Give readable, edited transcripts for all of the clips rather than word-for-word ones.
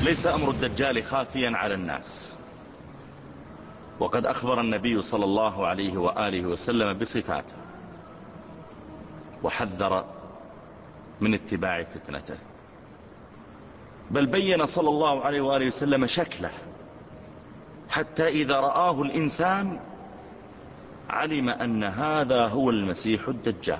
ليس أمر الدجال خافيا على الناس، وقد أخبر النبي صلى الله عليه وآله وسلم بصفاته، وحذر من اتباع فتنته، بل بين صلى الله عليه وآله وسلم شكله، حتى إذا رآه الإنسان علم أن هذا هو المسيح الدجال،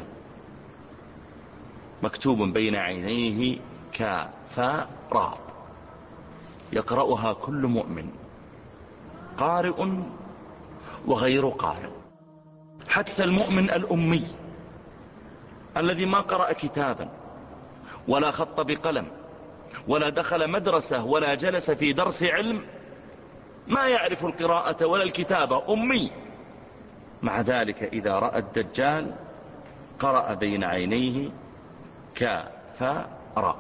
مكتوب بين عينيه كافر، يقرأها كل مؤمن، قارئ وغير قارئ، حتى المؤمن الأمي الذي ما قرأ كتابا ولا خط بقلم ولا دخل مدرسة ولا جلس في درس علم، ما يعرف القراءة ولا الكتابة، أمي، مع ذلك إذا رأى الدجال قرأ بين عينيه كافر.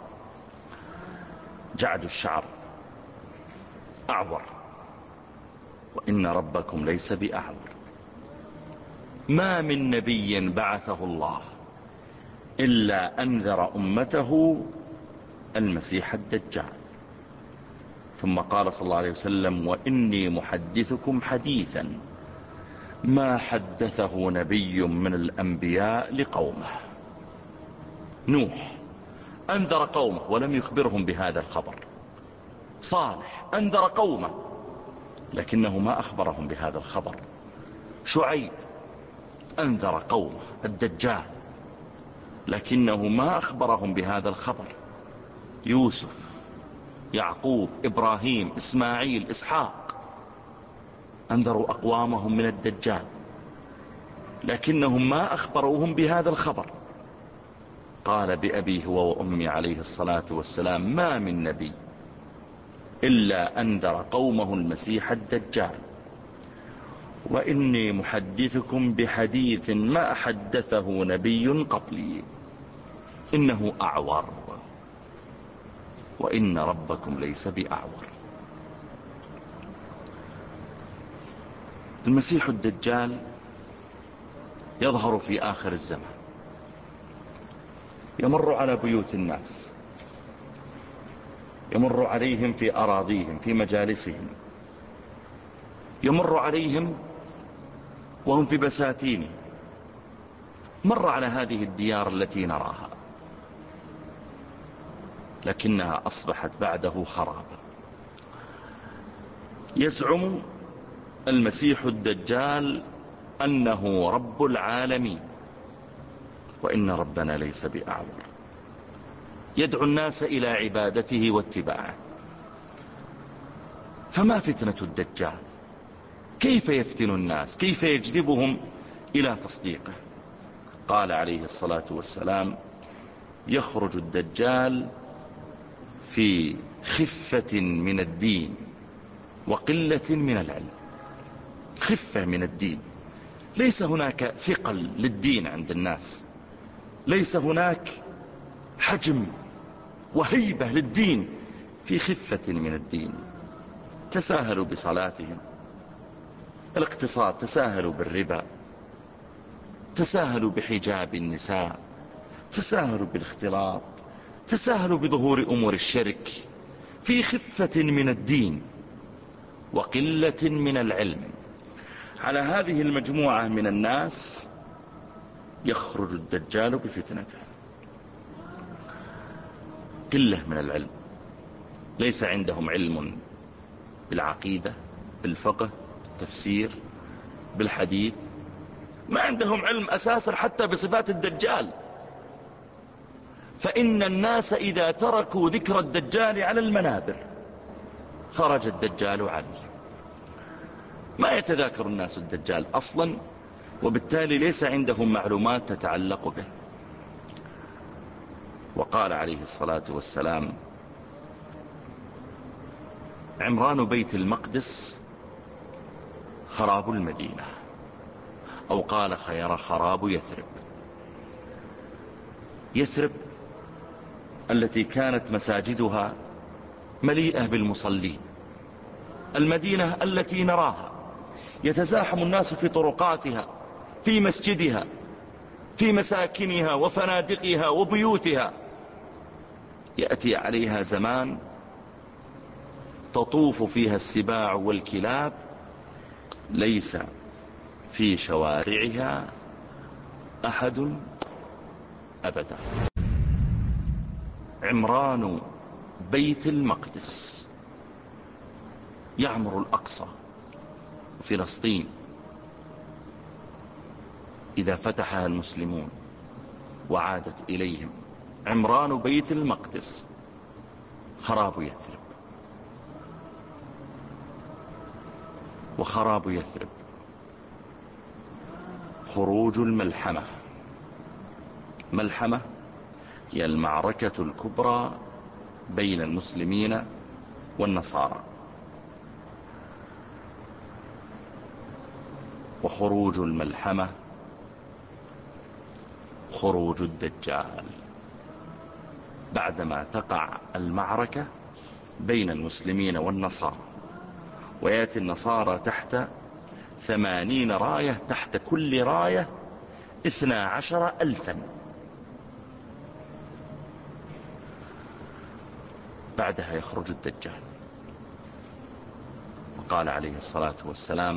جعد الشعر، أعور، وإن ربكم ليس بأعور. ما من نبي بعثه الله إلا أنذر أمته المسيح الدجال. ثم قال صلى الله عليه وسلم: وإني محدثكم حديثا ما حدثه نبي من الأنبياء لقومه. نوح أنذر قومه ولم يخبرهم بهذا الخبر، صالح أنذر قومه لكنه ما أخبرهم بهذا الخبر، شعيب أنذر قومه الدجال لكنه ما أخبرهم بهذا الخبر، يوسف، يعقوب، إبراهيم، إسماعيل، إسحاق أنذروا أقوامهم من الدجال لكنهم ما أخبروهم بهذا الخبر. قال بأبي هو وأمي عليه الصلاة والسلام: ما من نبي إلا أنذر قومه المسيح الدجال، وإني محدثكم بحديث ما حدثه نبي قبلي، إنه أعور وإن ربكم ليس بأعور. المسيح الدجال يظهر في آخر الزمان، يمر على بيوت الناس، يمر عليهم في أراضيهم، في مجالسهم، يمر عليهم وهم في بساتينهم، مر على هذه الديار التي نراها لكنها أصبحت بعده خرابا. يزعم المسيح الدجال أنه رب العالمين، وإن ربنا ليس بأعور، يدعو الناس إلى عبادته واتباعه. فما فتنة الدجال؟ كيف يفتن الناس؟ كيف يجذبهم إلى تصديقه؟ قال عليه الصلاة والسلام: يخرج الدجال في خفة من الدين وقلة من العلم. خفة من الدين، ليس هناك ثقل للدين عند الناس، ليس هناك حجم وهيبة للدين، في خفة من الدين. تساهلوا بصلاتهم، الاقتصاد، تساهلوا بالربا، تساهلوا بحجاب النساء، تساهلوا بالاختلاط، تساهلوا بظهور أمور الشرك، في خفة من الدين وقلة من العلم. على هذه المجموعة من الناس يخرج الدجال بفتنته. قلة من العلم، ليس عندهم علم بالعقيدة، بالفقه، بالتفسير، بالحديث، ما عندهم علم أساسا حتى بصفات الدجال. فإن الناس إذا تركوا ذكر الدجال على المنابر خرج الدجال عليه. ما يتذاكر الناس الدجال أصلا، وبالتالي ليس عندهم معلومات تتعلق به. وقال عليه الصلاة والسلام: عمران بيت المقدس خراب المدينة، أو قال خير خراب يثرب. يثرب التي كانت مساجدها مليئة بالمصلين، المدينة التي نراها يتزاحم الناس في طرقاتها، في مسجدها، في مساكنها وفنادقها وبيوتها، يأتي عليها زمان تطوف فيها السباع والكلاب، ليس في شوارعها أحد أبدا. عمران بيت المقدس يعمر الأقصى وفلسطين إذا فتحها المسلمون وعادت إليهم. عمران بيت المقدس خراب يثرب، وخراب يثرب خروج الملحمة. ملحمة هي المعركة الكبرى بين المسلمين والنصارى. وخروج الملحمة خروج الدجال. بعدما تقع المعركة بين المسلمين والنصارى، ويأتي النصارى تحت 80 راية، تحت كل راية 12,000. بعدها يخرج الدجال. وقال عليه الصلاة والسلام: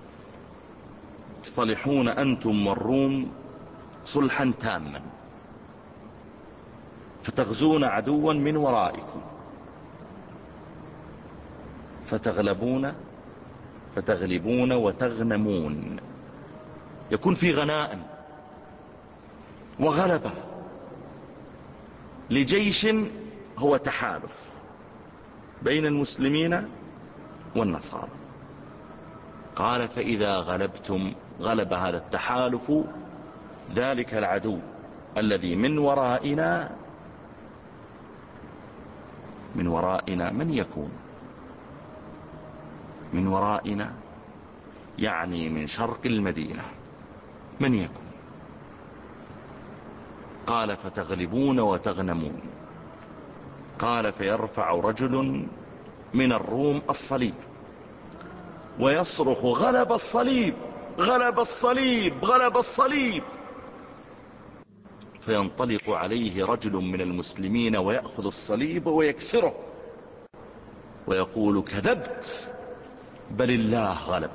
تصطلحون أنتم والروم صلحا تاما، فتغزون عدوا من ورائكم، فتغلبون وتغنمون. يكون في غنائم وغلبة لجيش هو تحالف بين المسلمين والنصارى. قال: فإذا غلبتم، غلب هذا التحالف ذلك العدو الذي من ورائنا. من ورائنا من يكون؟ من ورائنا يعني من شرق المدينة. من يكون؟ قال: فتغلبون وتغنمون. قال: فيرفع رجل من الروم الصليب ويصرخ: غلب الصليب، غلب الصليب، غلب الصليب. فينطلق عليه رجل من المسلمين ويأخذ الصليب ويكسره ويقول: كذبت، بل الله غلب.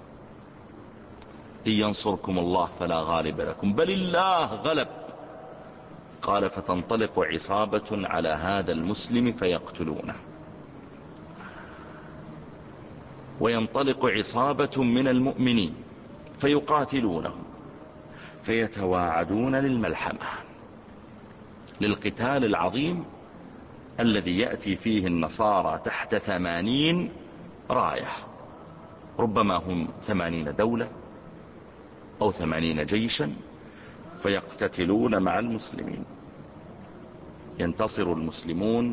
إن ينصركم الله فلا غالب لكم، بل الله غلب. قال: فتنطلق عصابة على هذا المسلم فيقتلونه، وينطلق عصابة من المؤمنين فيقاتلونه، فيتواعدون للملحمة، للقتال العظيم الذي يأتي فيه النصارى تحت 80 راية، ربما هم 80 دولة أو 80 جيشا، فيقتتلون مع المسلمين. ينتصر المسلمون،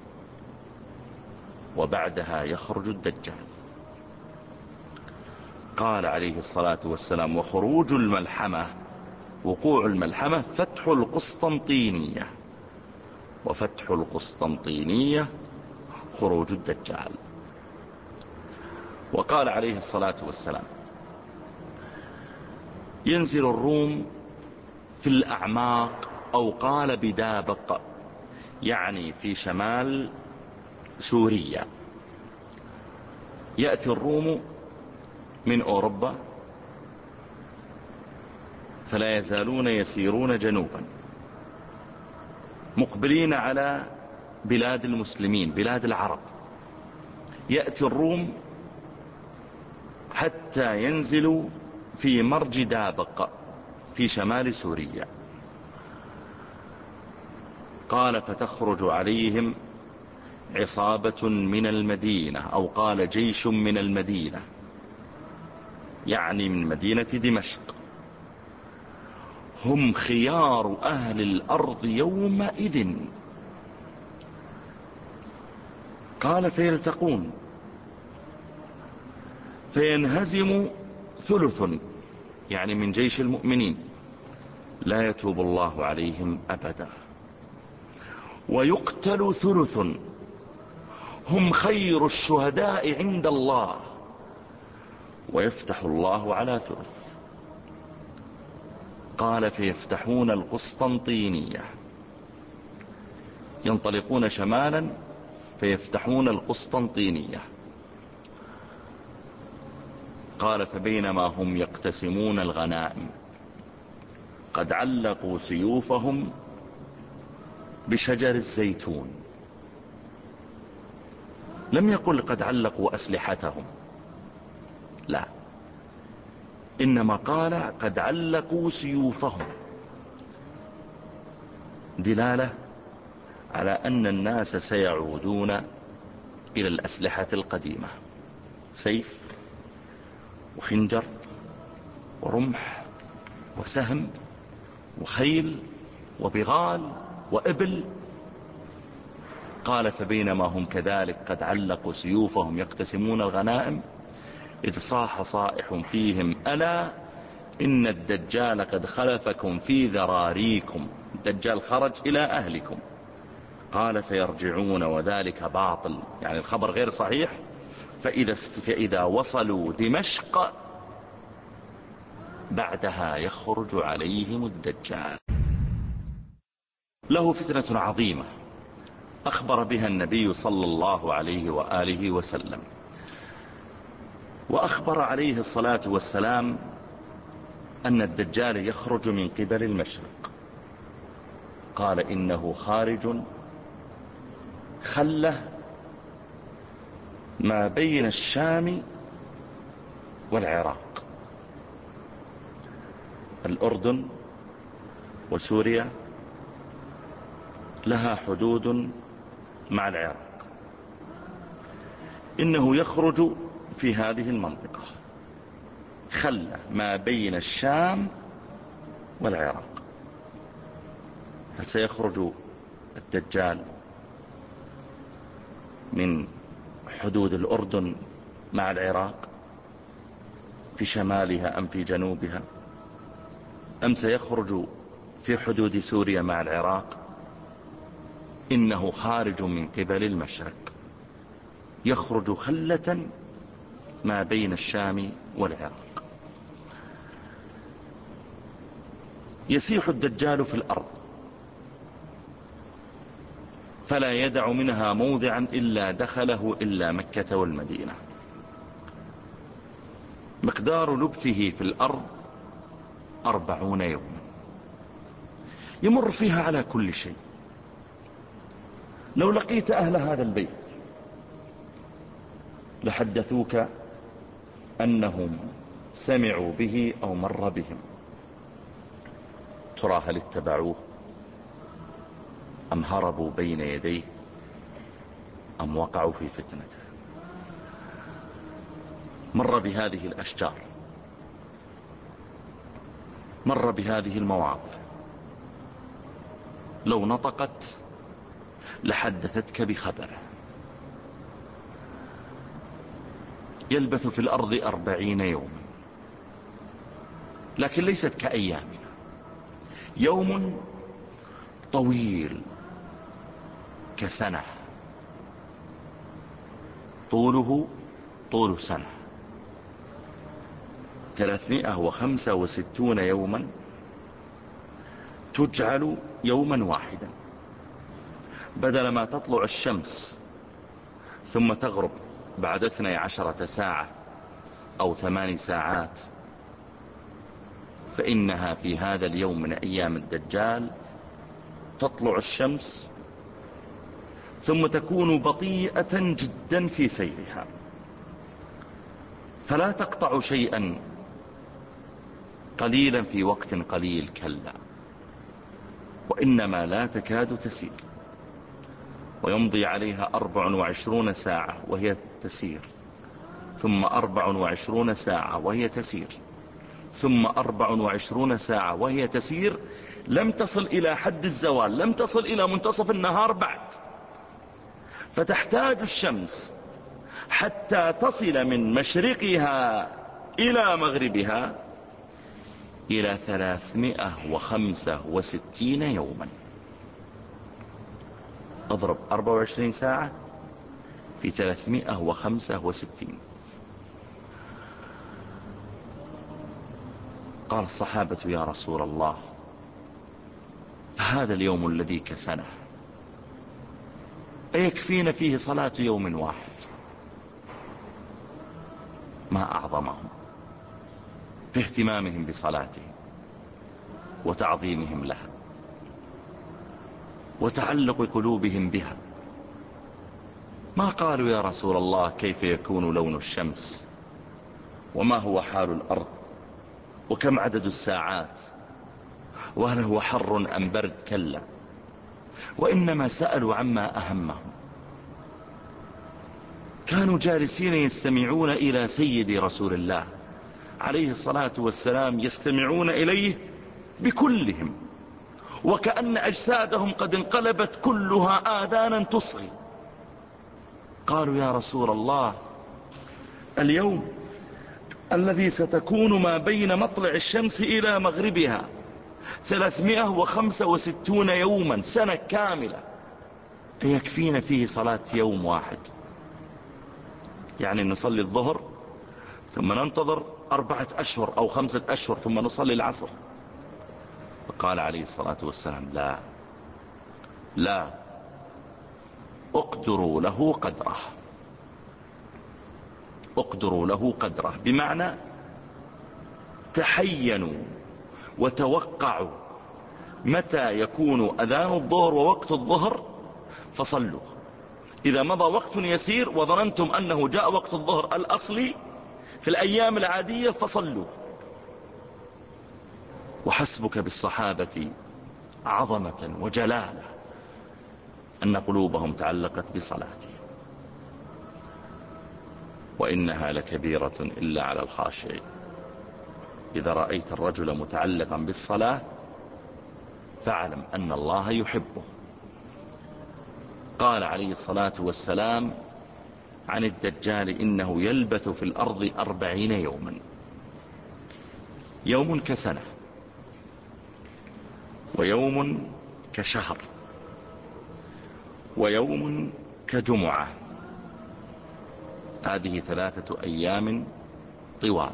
وبعدها يخرج الدجال. قال عليه الصلاة والسلام: وخروج الملحمة، وقوع الملحمة فتح القسطنطينية، وفتح القسطنطينية خروج الدجال. وقال عليه الصلاة والسلام: ينزل الروم في الأعماق، أو قال بدابق، يعني في شمال سوريا. يأتي الروم من أوروبا، فلا يزالون يسيرون جنوبا مقبلين على بلاد المسلمين، بلاد العرب. يأتي الروم حتى ينزلوا في مرج دابق في شمال سوريا. قال: فتخرج عليهم عصابة من المدينة، أو قال جيش من المدينة، يعني من مدينة دمشق. هم خيار أهل الأرض يومئذ. قال: فيلتقون، فينهزم ثلث، يعني من جيش المؤمنين، لا يتوب الله عليهم أبدا. ويقتل ثلث، هم خير الشهداء عند الله، ويفتح الله على ثلث. قال: فيفتحون القسطنطينية، ينطلقون شمالا فيفتحون القسطنطينية. قال فبينما هم يقتسمون الغنائم قد علقوا سيوفهم بشجر الزيتون. لم يقل قد علقوا أسلحتهم، لا، إنما قال قد علقوا سيوفهم، دلالة على أن الناس سيعودون إلى الأسلحة القديمة، سيف وخنجر ورمح وسهم وخيل وبغال وإبل. قال فبينما هم كذلك قد علقوا سيوفهم يقتسمون الغنائم إذ صاح صائح فيهم ألا إن الدجال قد خلفكم في ذراريكم. الدجال خرج إلى أهلكم. قال فيرجعون وذلك باطل، يعني الخبر غير صحيح. فإذا وصلوا دمشق بعدها يخرج عليهم الدجال. له فتنة عظيمة أخبر بها النبي صلى الله عليه وآله وسلم، وأخبر عليه الصلاة والسلام أن الدجال يخرج من قبل المشرق. قال إنه خارج خله ما بين الشام والعراق. الأردن وسوريا لها حدود مع العراق، إنه يخرج في هذه المنطقة، خلة ما بين الشام والعراق. هل سيخرج الدجال من حدود الأردن مع العراق في شمالها أم في جنوبها، أم سيخرج في حدود سوريا مع العراق؟ إنه خارج من قبل المشرق، يخرج خلة ما بين الشام والعراق. يسيح الدجال في الأرض فلا يدع منها موضعا إلا دخله إلا مكة والمدينة. مقدار لبثه في الأرض 40 يوما، يمر فيها على كل شيء. لو لقيت أهل هذا البيت لحدثوك أنهم سمعوا به أو مر بهم. ترى هل اتبعوه أم هربوا بين يديه أم وقعوا في فتنته؟ مر بهذه الأشجار، مر بهذه المواضع، لو نطقت لحدثتك بخبره. يلبث في الأرض 40 يوما، لكن ليست كأيامنا. يوم طويل كسنة، طوله طول سنة. 365 يوما تجعل يوما واحدا، بدل ما تطلع الشمس ثم تغرب بعد 12 ساعة أو 8 ساعات، فإنها في هذا اليوم من أيام الدجال تطلع الشمس ثم تكون بطيئة جدا في سيرها، فلا تقطع شيئا قليلا في وقت قليل، كلا، وإنما لا تكاد تسير. ويمضي عليها 24 ساعة وهي تسير، ثم 24 ساعة وهي تسير، ثم 24 ساعة وهي تسير. لم تصل إلى حد الزوال، لم تصل إلى منتصف النهار بعد. فتحتاج الشمس حتى تصل من مشرقها إلى مغربها إلى 365 يوما. اضرب 24 ساعة في 365. قال الصحابة يا رسول الله فهذا اليوم الذي كسنه أيكفينا فيه صلاة يوم واحد؟ ما أعظمهم في اهتمامهم بصلاتهم وتعظيمهم لها وتعلق قلوبهم بها. ما قالوا يا رسول الله كيف يكون لون الشمس، وما هو حال الأرض، وكم عدد الساعات، وهل هو حر أم برد؟ كلا، وإنما سألوا عما أهمهم. كانوا جالسين يستمعون إلى سيد رسول الله عليه الصلاة والسلام، يستمعون إليه بكلهم، وكأن أجسادهم قد انقلبت كلها آذانا تصغي. قالوا يا رسول الله اليوم الذي ستكون ما بين مطلع الشمس إلى مغربها 365 يوما، سنة كاملة، يكفينا فيه صلاة يوم واحد؟ يعني نصلي الظهر ثم ننتظر 4 أشهر أو 5 أشهر ثم نصلي العصر. فقال عليه الصلاة والسلام لا لا، اقدروا له قدره. اقدروا له قدره بمعنى تحينوا وتوقعوا متى يكون أذان الظهر ووقت الظهر فصلوا. إذا مضى وقت يسير وظننتم أنه جاء وقت الظهر الأصلي في الأيام العادية فصلوا. وحسبك بالصحابة عظمة وجلالة أن قلوبهم تعلقت بصلاته. وإنها لكبيرة إلا على الخاشعين. إذا رأيت الرجل متعلقا بالصلاة فاعلم أن الله يحبه. قال عليه الصلاة والسلام عن الدجال إنه يلبث في الأرض 40 يوما، يوم كسنة، ويوم كشهر، ويوم كجمعة. هذه 3 أيام طوال.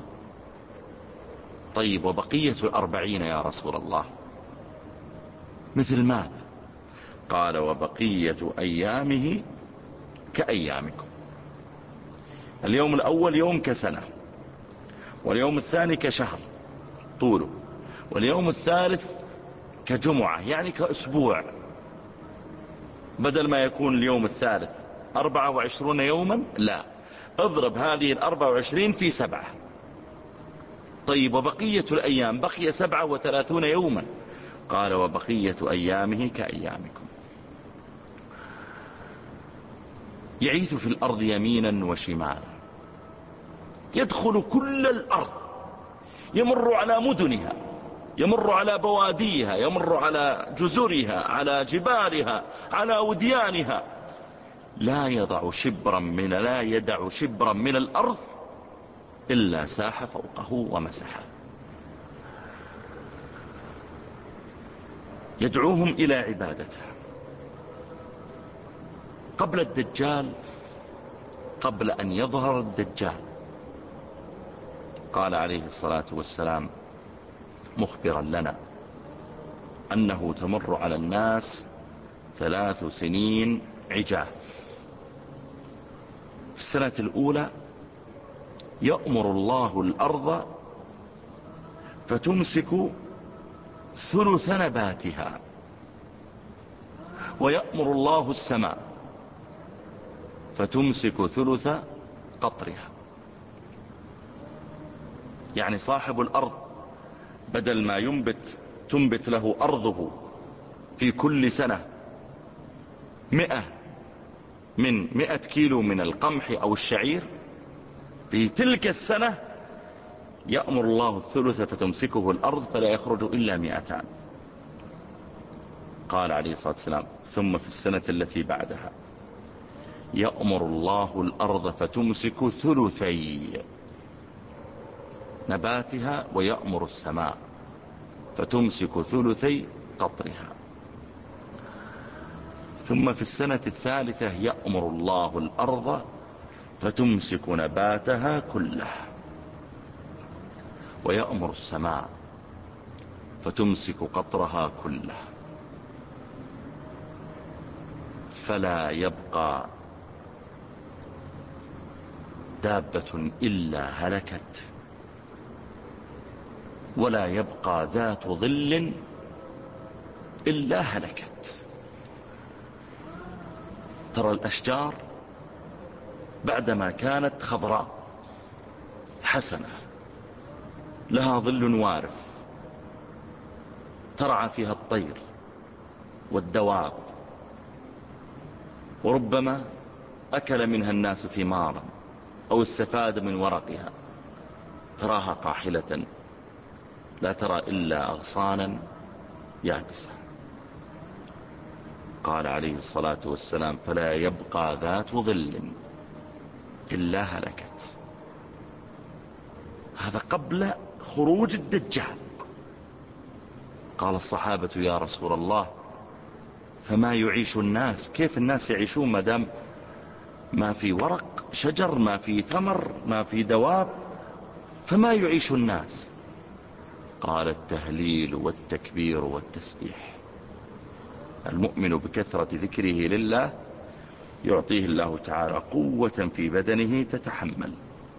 طيب وبقية 40 يا رسول الله مثل ماذا؟ قال وبقية أيامه كأيامكم. اليوم الأول يوم كسنة، واليوم الثاني كشهر طوله، واليوم الثالث كجمعة يعني كأسبوع. بدل ما يكون اليوم الثالث 24 يوما، لا، اضرب هذه 24 في 7. طيب وبقية الأيام؟ بقي 37 يوما. قال وبقية أيامه كأيامكم. يعيث في الأرض يمينا وشمالا، يدخل كل الأرض، يمر على مدنها، يمر على بواديها، يمر على جزرها، على جبالها، على وديانها، لا يدع شبرا من الأرض إلا ساح فوقه ومسحه. يدعوهم إلى عبادته. قبل الدجال، قبل أن يظهر الدجال، قال عليه الصلاة والسلام مخبرا لنا أنه تمر على الناس 3 سنين عجاف. في السنة الأولى يأمر الله الأرض فتمسك ثلث نباتها، ويأمر الله السماء فتمسك ثلث قطرها. يعني صاحب الأرض بدل ما تنبت له أرضه في كل سنة 100 كيلو من القمح أو الشعير، في تلك السنة يأمر الله الثلث فتمسكه الأرض فلا يخرج إلا 200. قال عليه الصلاة والسلام ثم في السنة التي بعدها يأمر الله الأرض فتمسك ثلثي نباتها، ويأمر السماء فتمسك ثلثي قطرها. ثم في السنة الثالثة يأمر الله الأرض فتمسك نباتها كله، ويأمر السماء فتمسك قطرها كله. فلا يبقى دابة إلا هلكت، ولا يبقى ذات ظل إلا هلكت. ترى الأشجار بعدما كانت خضراء حسنة لها ظل وارف ترعى فيها الطير والدواب، وربما أكل منها الناس ثمارا أو استفاد من ورقها، تراها قاحلة لا ترى إلا أغصانا يابسة. قال عليه الصلاة والسلام: فلا يبقى ذات ظل إلا هلكت. هذا قبل خروج الدجال. قال الصحابة: يا رسول الله، فما يعيش الناس؟ كيف الناس يعيشون ما دام ما في ورق شجر، ما في ثمر، ما في دواب؟ فما يعيش الناس؟ قال: التهليل والتكبير والتسبيح. المؤمن بكثرة ذكره لله يعطيه الله تعالى قوة في بدنه تتحمل.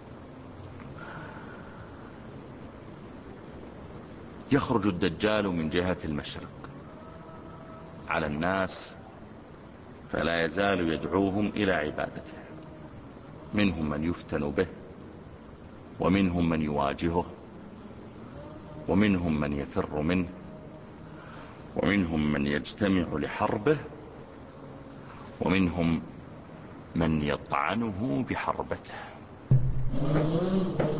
يخرج الدجال من جهة المشرق على الناس، فلا يزال يدعوهم إلى عبادته. منهم من يفتن به، ومنهم من يواجهه، ومنهم من يفر منه، ومنهم من يجتمع لحربه، ومنهم من يطعنه بحربته.